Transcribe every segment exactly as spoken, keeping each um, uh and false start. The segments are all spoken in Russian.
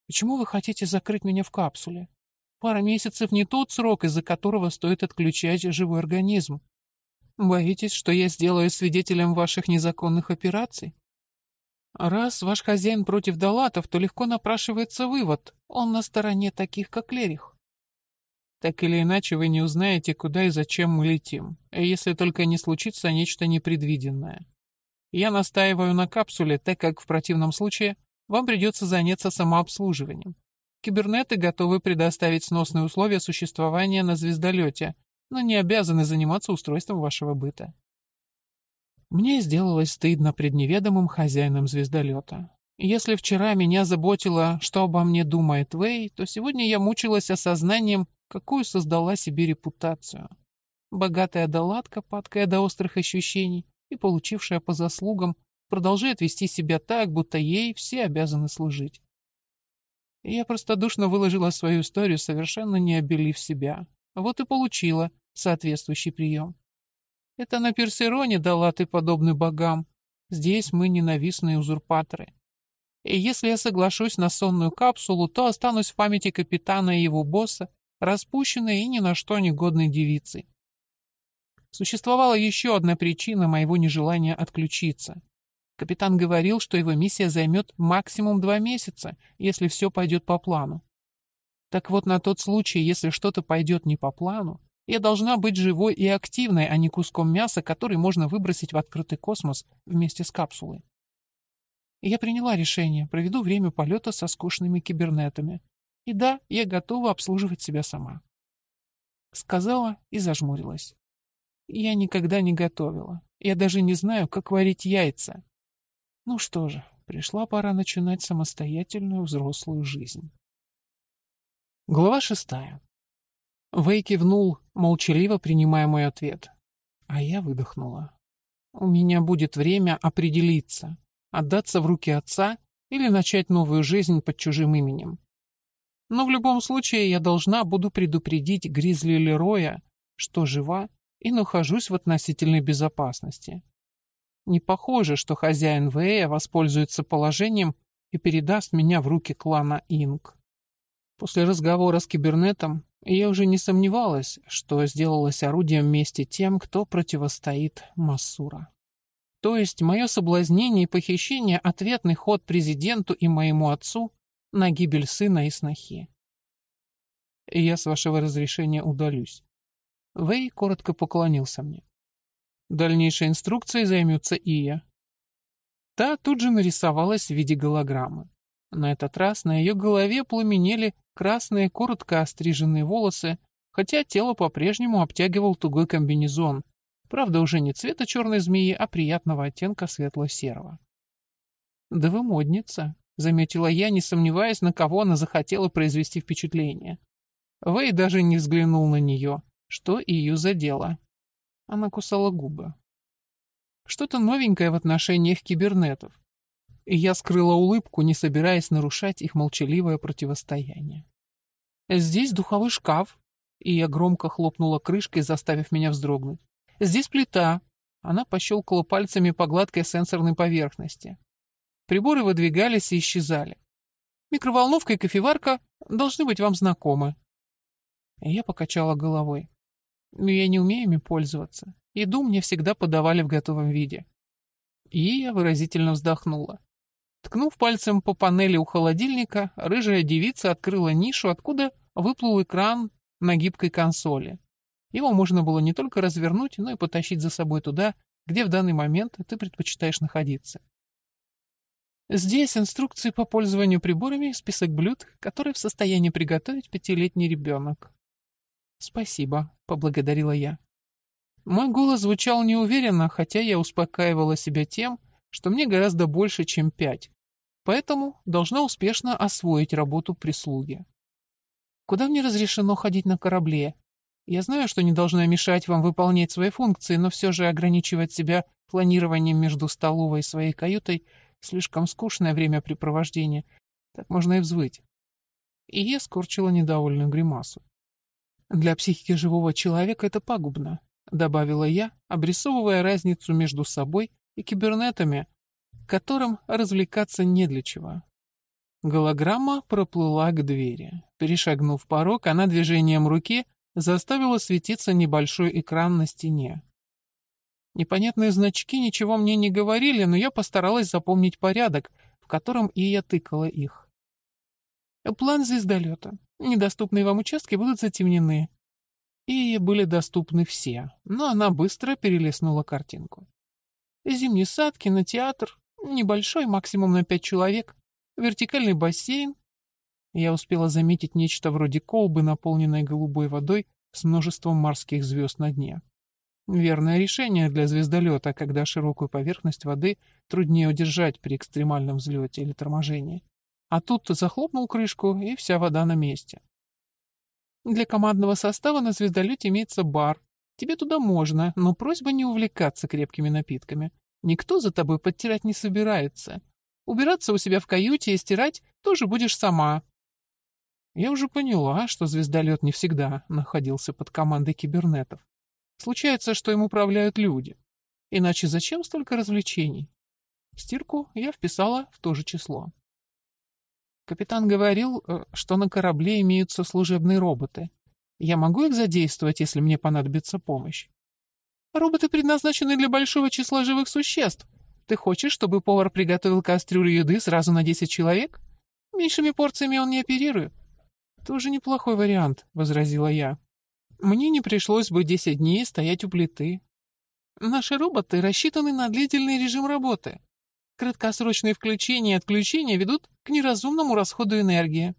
Почему вы хотите закрыть меня в капсуле? Пара месяцев не тот срок, из-за которого стоит отключать живой организм. Боитесь, что я сделаю свидетелем ваших незаконных операций? Раз ваш хозяин против Далатов, то легко напрашивается вывод. Он на стороне таких, как Лерих. Так или иначе, вы не узнаете, куда и зачем мы летим, если только не случится нечто непредвиденное. Я настаиваю на капсуле, так как в противном случае вам придется заняться самообслуживанием. Кибернеты готовы предоставить сносные условия существования на звездолете, но не обязаны заниматься устройством вашего быта. Мне сделалось стыдно пред неведомым хозяином звездолета. Если вчера меня заботило, что обо мне думает Вэй, то сегодня я мучилась осознанием, какую создала себе репутацию. Богатая доладка, падкая до острых ощущений и получившая по заслугам, продолжает вести себя так, будто ей все обязаны служить. И я простодушно выложила свою историю, совершенно не обелив себя. Вот и получила соответствующий прием. Это на Персероне долаты подобны богам. Здесь мы ненавистные узурпаторы. И если я соглашусь на сонную капсулу, то останусь в памяти капитана и его босса, распущенной и ни на что негодной девицей. Существовала еще одна причина моего нежелания отключиться. Капитан говорил, что его миссия займет максимум два месяца, если все пойдет по плану. Так вот, на тот случай, если что-то пойдет не по плану, я должна быть живой и активной, а не куском мяса, который можно выбросить в открытый космос вместе с капсулой. Я приняла решение, проведу время полета со скучными кибернетами. И да, я готова обслуживать себя сама. Сказала и зажмурилась. Я никогда не готовила. Я даже не знаю, как варить яйца. Ну что же, пришла пора начинать самостоятельную взрослую жизнь. Глава шестая. Вэй кивнул, молчаливо принимая мой ответ. А я выдохнула. У меня будет время определиться, отдаться в руки отца или начать новую жизнь под чужим именем. Но в любом случае я должна буду предупредить Гризли Лероя, что жива и нахожусь в относительной безопасности. Не похоже, что хозяин Вэя воспользуется положением и передаст меня в руки клана Инк. После разговора с кибернетом я уже не сомневалась, что сделалась орудием мести тем, кто противостоит Массура. То есть мое соблазнение и похищение — ответный ход президенту и моему отцу на гибель сына и снохи. И я, с вашего разрешения, удалюсь. Вэй коротко поклонился мне. Дальнейшей инструкцией займется Ия. Та тут же нарисовалась в виде голограммы. На этот раз на ее голове пламенели красные коротко остриженные волосы, хотя тело по-прежнему обтягивал тугой комбинезон, правда уже не цвета черной змеи, а приятного оттенка светло-серого. «Да вы модница», — заметила я, не сомневаясь, на кого она захотела произвести впечатление. Вэй даже не взглянул на нее, что ее задело. Она кусала губы. Что-то новенькое в отношениях кибернетов. И я скрыла улыбку, не собираясь нарушать их молчаливое противостояние. «Здесь духовой шкаф», и я громко хлопнула крышкой, заставив меня вздрогнуть. «Здесь плита». Она пощелкала пальцами по гладкой сенсорной поверхности. Приборы выдвигались и исчезали. «Микроволновка и кофеварка должны быть вам знакомы». Я покачала головой. Я не умею ими пользоваться. Еду мне всегда подавали в готовом виде. И я выразительно вздохнула. Ткнув пальцем по панели у холодильника, рыжая девица открыла нишу, откуда выплыл экран на гибкой консоли. Его можно было не только развернуть, но и потащить за собой туда, где в данный момент ты предпочитаешь находиться. Здесь инструкции по пользованию приборами и список блюд, которые в состоянии приготовить пятилетний ребенок. «Спасибо», — поблагодарила я. Мой голос звучал неуверенно, хотя я успокаивала себя тем, что мне гораздо больше, чем пять, поэтому должна успешно освоить работу прислуги. Куда мне разрешено ходить на корабле? Я знаю, что не должна мешать вам выполнять свои функции, но все же ограничивать себя планированием между столовой и своей каютой — слишком скучное времяпрепровождение. Так можно и взвыть. И я скорчила недовольную гримасу. «Для психики живого человека это пагубно», — добавила я, обрисовывая разницу между собой и кибернетами, которым развлекаться не для чего. Голограмма проплыла к двери. Перешагнув порог, она движением руки заставила светиться небольшой экран на стене. Непонятные значки ничего мне не говорили, но я постаралась запомнить порядок, в котором и я тыкала их. План звездолета. Недоступные вам участки будут затемнены. И были доступны все, но она быстро перелистнула картинку. Зимний сад, кинотеатр, небольшой, максимум на пять человек, вертикальный бассейн. Я успела заметить нечто вроде колбы, наполненной голубой водой с множеством морских звезд на дне. Верное решение для звездолета, когда широкую поверхность воды труднее удержать при экстремальном взлете или торможении. А тут захлопнул крышку, и вся вода на месте. Для командного состава на звездолете имеется бар. Тебе туда можно, но просьба не увлекаться крепкими напитками. Никто за тобой подтирать не собирается. Убираться у себя в каюте и стирать тоже будешь сама. Я уже поняла, что звездолет не всегда находился под командой кибернетов. Случается, что им управляют люди. Иначе зачем столько развлечений? Стирку я вписала в то же число. Капитан говорил, что на корабле имеются служебные роботы. Я могу их задействовать, если мне понадобится помощь? Роботы предназначены для большого числа живых существ. Ты хочешь, чтобы повар приготовил кастрюлю еды сразу на десять человек? Меньшими порциями он не оперирует. Тоже неплохой вариант, возразила я. Мне не пришлось бы десять дней стоять у плиты. Наши роботы рассчитаны на длительный режим работы. Краткосрочные включения и отключения ведут к неразумному расходу энергии.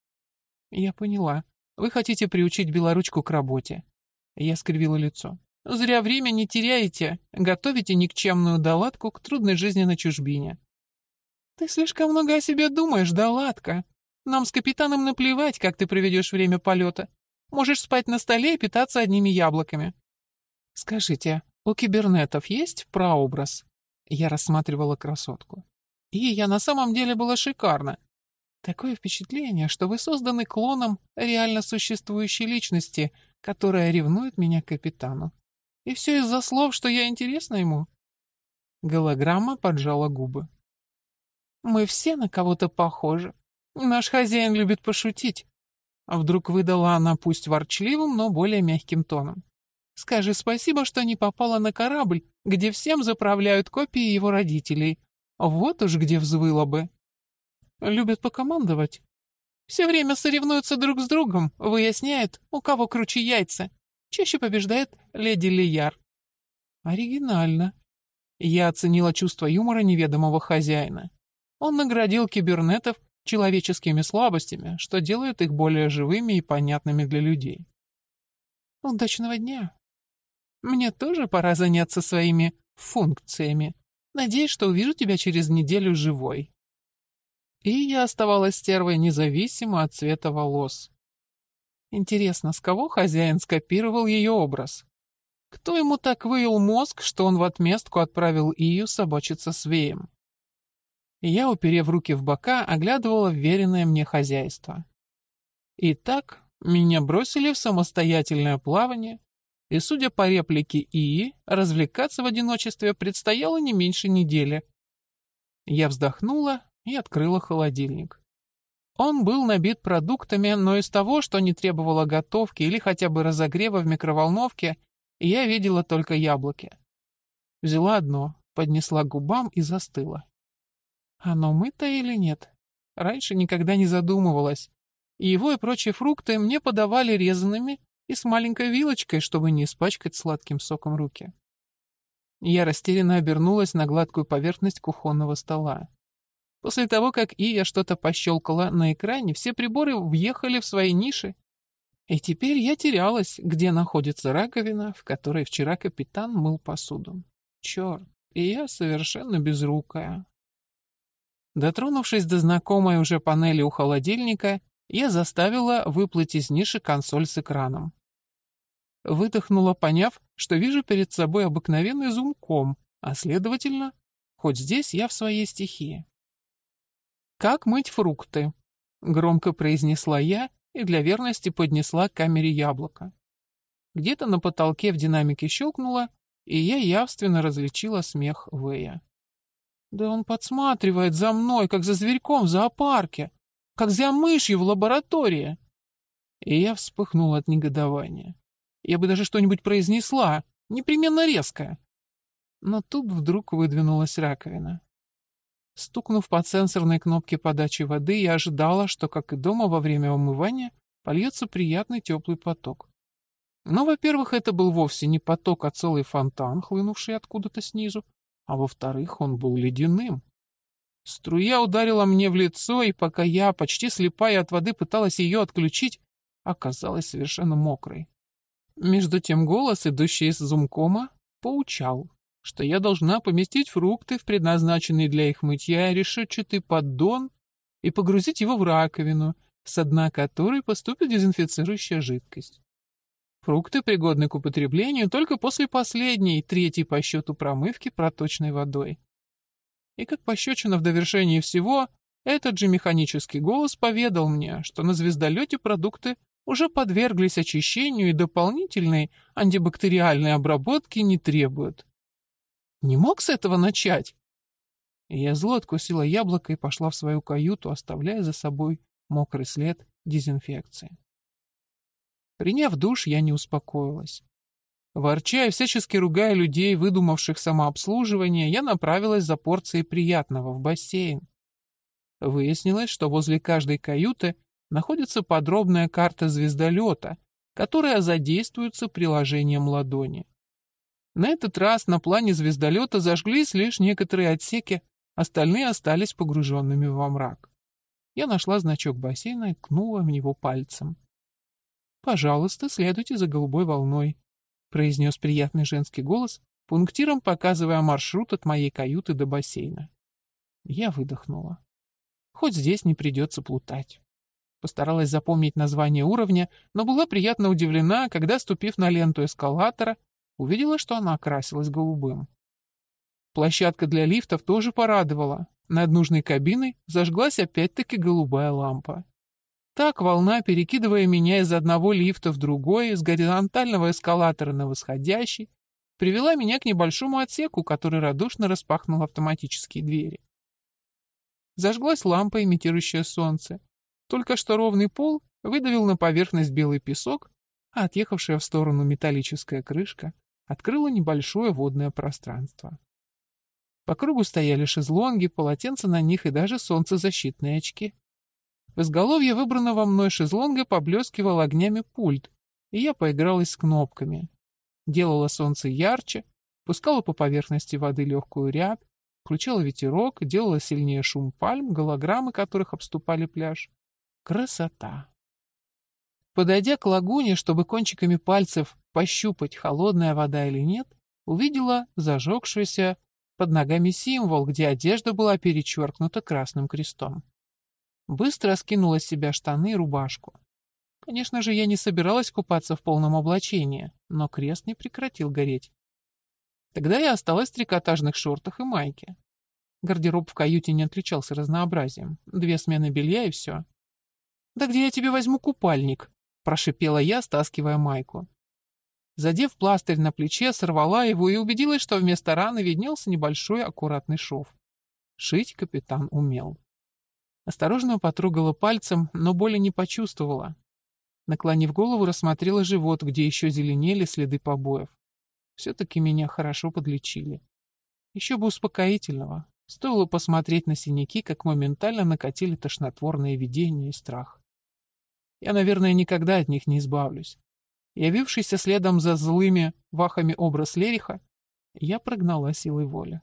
Я поняла. Вы хотите приучить Белоручку к работе. Я скривила лицо. Зря время не теряете. Готовите никчемную доладку к трудной жизни на чужбине. Ты слишком много о себе думаешь, доладка. Нам с капитаном наплевать, как ты проведешь время полета. Можешь спать на столе и питаться одними яблоками. Скажите, у кибернетов есть прообраз? Я рассматривала красотку. И я на самом деле была шикарна. Такое впечатление, что вы созданы клоном реально существующей личности, которая ревнует меня к капитану. И все из-за слов, что я интересна ему. Голограмма поджала губы. Мы все на кого-то похожи. Наш хозяин любит пошутить. А вдруг выдала она пусть ворчливым, но более мягким тоном. Скажи спасибо, что не попала на корабль, где всем заправляют копии его родителей. Вот уж где взвыла бы. Любят покомандовать. Все время соревнуются друг с другом, выясняют, у кого круче яйца. Чаще побеждает леди Лияр. Оригинально. Я оценила чувство юмора неведомого хозяина. Он наградил кибернетов человеческими слабостями, что делает их более живыми и понятными для людей. Удачного дня. Мне тоже пора заняться своими функциями. Надеюсь, что увижу тебя через неделю живой. И я оставалась стервой независимо от цвета волос. Интересно, с кого хозяин скопировал ее образ? Кто ему так выел мозг, что он в отместку отправил Ию собачиться с Веем? Я, уперев руки в бока, оглядывала вверенное мне хозяйство. Итак, меня бросили в самостоятельное плавание, и, судя по реплике Ии, развлекаться в одиночестве предстояло не меньше недели. Я вздохнула и открыла холодильник. Он был набит продуктами, но из того, что не требовало готовки или хотя бы разогрева в микроволновке, я видела только яблоки. Взяла одно, поднесла к губам и застыла. Оно мыто или нет? Раньше никогда не задумывалась. И его и прочие фрукты мне подавали резанными и с маленькой вилочкой, чтобы не испачкать сладким соком руки. Я растерянно обернулась на гладкую поверхность кухонного стола. После того, как Ия что-то пощелкала на экране, все приборы въехали в свои ниши. И теперь я терялась, где находится раковина, в которой вчера капитан мыл посуду. Черт, и я совершенно безрукая. Дотронувшись до знакомой уже панели у холодильника, я заставила выплыть из ниши консоль с экраном. Выдохнула, поняв, что вижу перед собой обыкновенный зум-ком, а следовательно, хоть здесь я в своей стихии. «Как мыть фрукты?» — громко произнесла я и для верности поднесла к камере яблоко. Где-то на потолке в динамике щелкнуло, и я явственно различила смех Вэя. «Да он подсматривает за мной, как за зверьком в зоопарке!» как за мышью в лаборатории. И я вспыхнул от негодования. Я бы даже что-нибудь произнесла, непременно резкое. Но тут вдруг выдвинулась раковина. Стукнув по сенсорной кнопке подачи воды, я ожидала, что, как и дома во время умывания, польется приятный теплый поток. Но, во-первых, это был вовсе не поток, а целый фонтан, хлынувший откуда-то снизу, а во-вторых, он был ледяным. Струя ударила мне в лицо, и пока я, почти слепая от воды, пыталась ее отключить, оказалась совершенно мокрой. Между тем голос, идущий из зумкома, поучал, что я должна поместить фрукты в предназначенный для их мытья решетчатый поддон и погрузить его в раковину, с дна которой поступит дезинфицирующая жидкость. Фрукты пригодны к употреблению только после последней, третьей по счету промывки проточной водой. И как пощечина в довершении всего, этот же механический голос поведал мне, что на звездолете продукты уже подверглись очищению и дополнительной антибактериальной обработки не требуют. Не мог с этого начать? И я зло откусила яблоко и пошла в свою каюту, оставляя за собой мокрый след дезинфекции. Приняв душ, я не успокоилась. Ворча и всячески ругая людей, выдумавших самообслуживание, я направилась за порцией приятного в бассейн. Выяснилось, что возле каждой каюты находится подробная карта звездолета, которая задействуется приложением ладони. На этот раз на плане звездолета зажглись лишь некоторые отсеки, остальные остались погруженными во мрак. Я нашла значок бассейна и ткнула в него пальцем. «Пожалуйста, следуйте за голубой волной», — произнес приятный женский голос, пунктиром показывая маршрут от моей каюты до бассейна. Я выдохнула. Хоть здесь не придется плутать. Постаралась запомнить название уровня, но была приятно удивлена, когда, ступив на ленту эскалатора, увидела, что она окрасилась голубым. Площадка для лифтов тоже порадовала. Над нужной кабиной зажглась опять-таки голубая лампа. Так волна, перекидывая меня из одного лифта в другой, с горизонтального эскалатора на восходящий, привела меня к небольшому отсеку, который радушно распахнул автоматические двери. Зажглась лампа, имитирующая солнце. Только что ровный пол выдавил на поверхность белый песок, а отъехавшая в сторону металлическая крышка открыла небольшое водное пространство. По кругу стояли шезлонги, полотенца на них и даже солнцезащитные очки. В изголовье выбранного мной шезлонга поблескивал огнями пульт, и я поигралась с кнопками. Делала солнце ярче, пускала по поверхности воды легкую рябь, включала ветерок, делала сильнее шум пальм, голограммы которых обступали пляж. Красота! Подойдя к лагуне, чтобы кончиками пальцев пощупать, холодная вода или нет, увидела зажегшийся под ногами символ, где одежда была перечеркнута красным крестом. Быстро скинула с себя штаны и рубашку. Конечно же, я не собиралась купаться в полном облачении, но крест не прекратил гореть. Тогда я осталась в трикотажных шортах и майке. Гардероб в каюте не отличался разнообразием. Две смены белья и все. «Да где я тебе возьму купальник?» — прошипела я, стаскивая майку. Задев пластырь на плече, сорвала его и убедилась, что вместо раны виднелся небольшой аккуратный шов. Шить капитан умел. Осторожно потрогала пальцем, но боли не почувствовала. Наклонив голову, рассмотрела живот, где еще зеленели следы побоев. Все-таки меня хорошо подлечили. Еще бы успокоительного. Стоило посмотреть на синяки, как моментально накатили тошнотворные видения и страх. Я, наверное, никогда от них не избавлюсь. Явившийся следом за злыми вахами образ Лериха, я прогнала силой воли.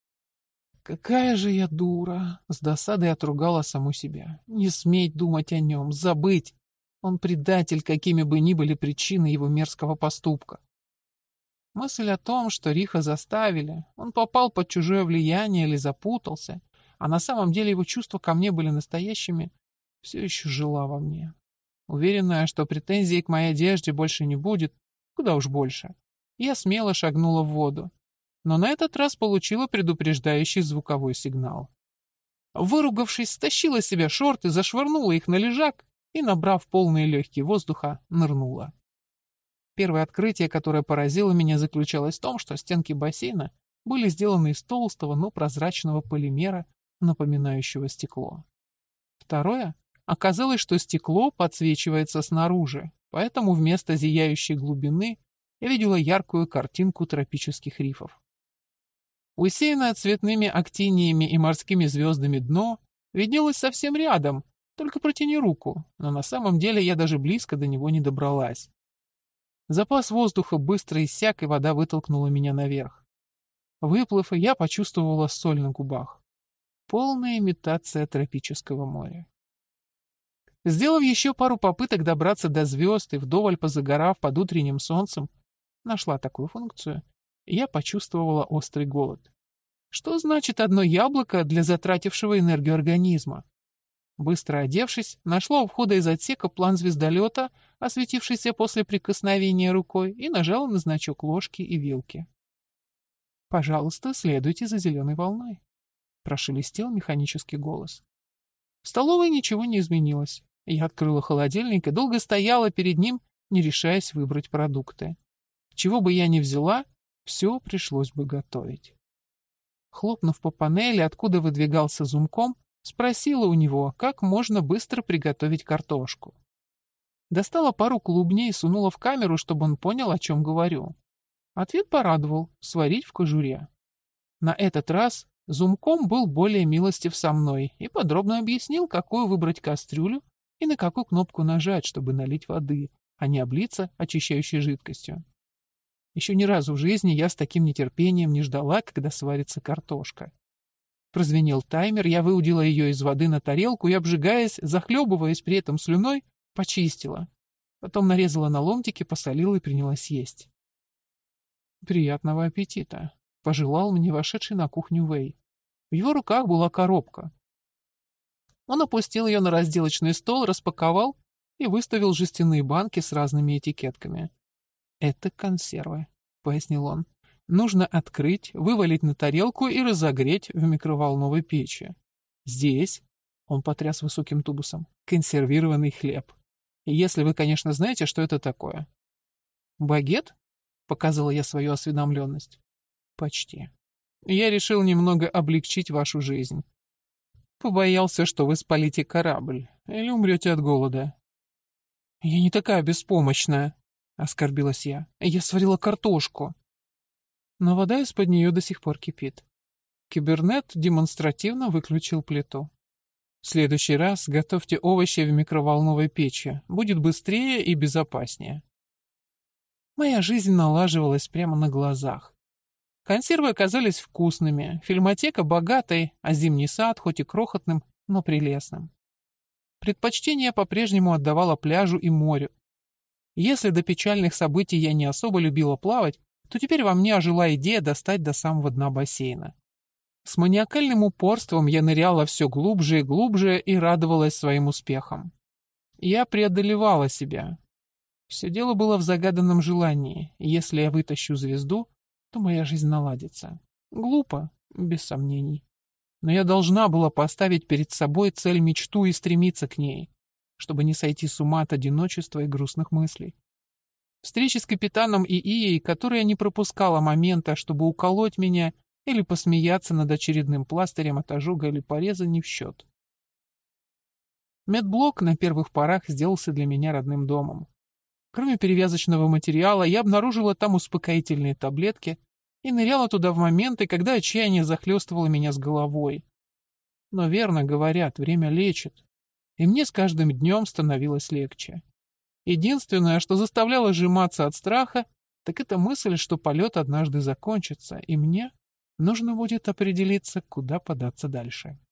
Какая же я дура! С досадой отругала саму себя. Не сметь думать о нем, забыть. Он предатель, какими бы ни были причины его мерзкого поступка. Мысль о том, что Риха заставили, он попал под чужое влияние или запутался, а на самом деле его чувства ко мне были настоящими, все еще жила во мне. Уверенная, что претензий к моей одежде больше не будет, куда уж больше, я смело шагнула в воду, но на этот раз получила предупреждающий звуковой сигнал. Выругавшись, стащила с себя шорты, зашвырнула их на лежак и, набрав полные легкие воздуха, нырнула. Первое открытие, которое поразило меня, заключалось в том, что стенки бассейна были сделаны из толстого, но прозрачного полимера, напоминающего стекло. Второе Оказалось, что стекло подсвечивается снаружи, поэтому вместо зияющей глубины я видела яркую картинку тропических рифов. Усеянное цветными актиниями и морскими звездами дно виднелось совсем рядом, только протяни руку, но на самом деле я даже близко до него не добралась. Запас воздуха быстро иссяк, и вода вытолкнула меня наверх. Выплыв, я почувствовала соль на губах. Полная имитация тропического моря. Сделав еще пару попыток добраться до звезд и вдоволь позагорав под утренним солнцем, нашла такую функцию, и я почувствовала острый голод. Что значит одно яблоко для затратившего энергию организма? Быстро одевшись, нашла у входа из отсека план звездолета, осветившийся после прикосновения рукой, и нажала на значок ложки и вилки. «Пожалуйста, следуйте за зеленой волной», — прошелестел механический голос. В столовой ничего не изменилось. Я открыла холодильник и долго стояла перед ним, не решаясь выбрать продукты. Чего бы я ни взяла, все пришлось бы готовить. Хлопнув по панели, откуда выдвигался зумком, спросила у него, как можно быстро приготовить картошку. Достала пару клубней и сунула в камеру, чтобы он понял, о чем говорю. Ответ порадовал — сварить в кожуре. На этот раз зумком был более милостив со мной и подробно объяснил, какую выбрать кастрюлю и на какую кнопку нажать, чтобы налить воды, а не облиться очищающей жидкостью. Еще ни разу в жизни я с таким нетерпением не ждала, когда сварится картошка. Прозвенел таймер, я выудила ее из воды на тарелку и, обжигаясь, захлебываясь при этом слюной, почистила. Потом нарезала на ломтики, посолила и принялась есть. «Приятного аппетита», — пожелал мне вошедший на кухню Вэй. В его руках была коробка. Он опустил ее на разделочный стол, распаковал и выставил жестяные банки с разными этикетками. «Это консервы», — пояснил он. «Нужно открыть, вывалить на тарелку и разогреть в микроволновой печи. Здесь», — он потряс высоким тубусом, — «консервированный хлеб. И если вы, конечно, знаете, что это такое». «Багет?» — показала я свою осведомленность. «Почти. Я решил немного облегчить вашу жизнь. Побоялся, что вы спалите корабль или умрете от голода». «Я не такая беспомощная», — оскорбилась я. «Я сварила картошку». Но вода из-под нее до сих пор кипит. Кибернет демонстративно выключил плиту. «В следующий раз готовьте овощи в микроволновой печи. Будет быстрее и безопаснее». Моя жизнь налаживалась прямо на глазах. Консервы оказались вкусными, фильмотека богатой, а зимний сад хоть и крохотным, но прелестным. Предпочтение по-прежнему отдавала пляжу и морю. Если до печальных событий я не особо любила плавать, то теперь во мне ожила идея достать до самого дна бассейна. С маниакальным упорством я ныряла все глубже и глубже и радовалась своим успехам. Я преодолевала себя. Все дело было в загаданном желании. Если я вытащу звезду, то моя жизнь наладится. Глупо, без сомнений. Но я должна была поставить перед собой цель-мечту и стремиться к ней, чтобы не сойти с ума от одиночества и грустных мыслей. Встречи с капитаном ИИей, которая не пропускала момента, чтобы уколоть меня или посмеяться над очередным пластырем от ожога или пореза, не в счет. Медблок на первых порах сделался для меня родным домом. Кроме перевязочного материала, я обнаружила там успокоительные таблетки и ныряла туда в моменты, когда отчаяние захлестывало меня с головой. Но верно говорят, время лечит, и мне с каждым днем становилось легче. Единственное, что заставляло сжиматься от страха, так это мысль, что полет однажды закончится, и мне нужно будет определиться, куда податься дальше.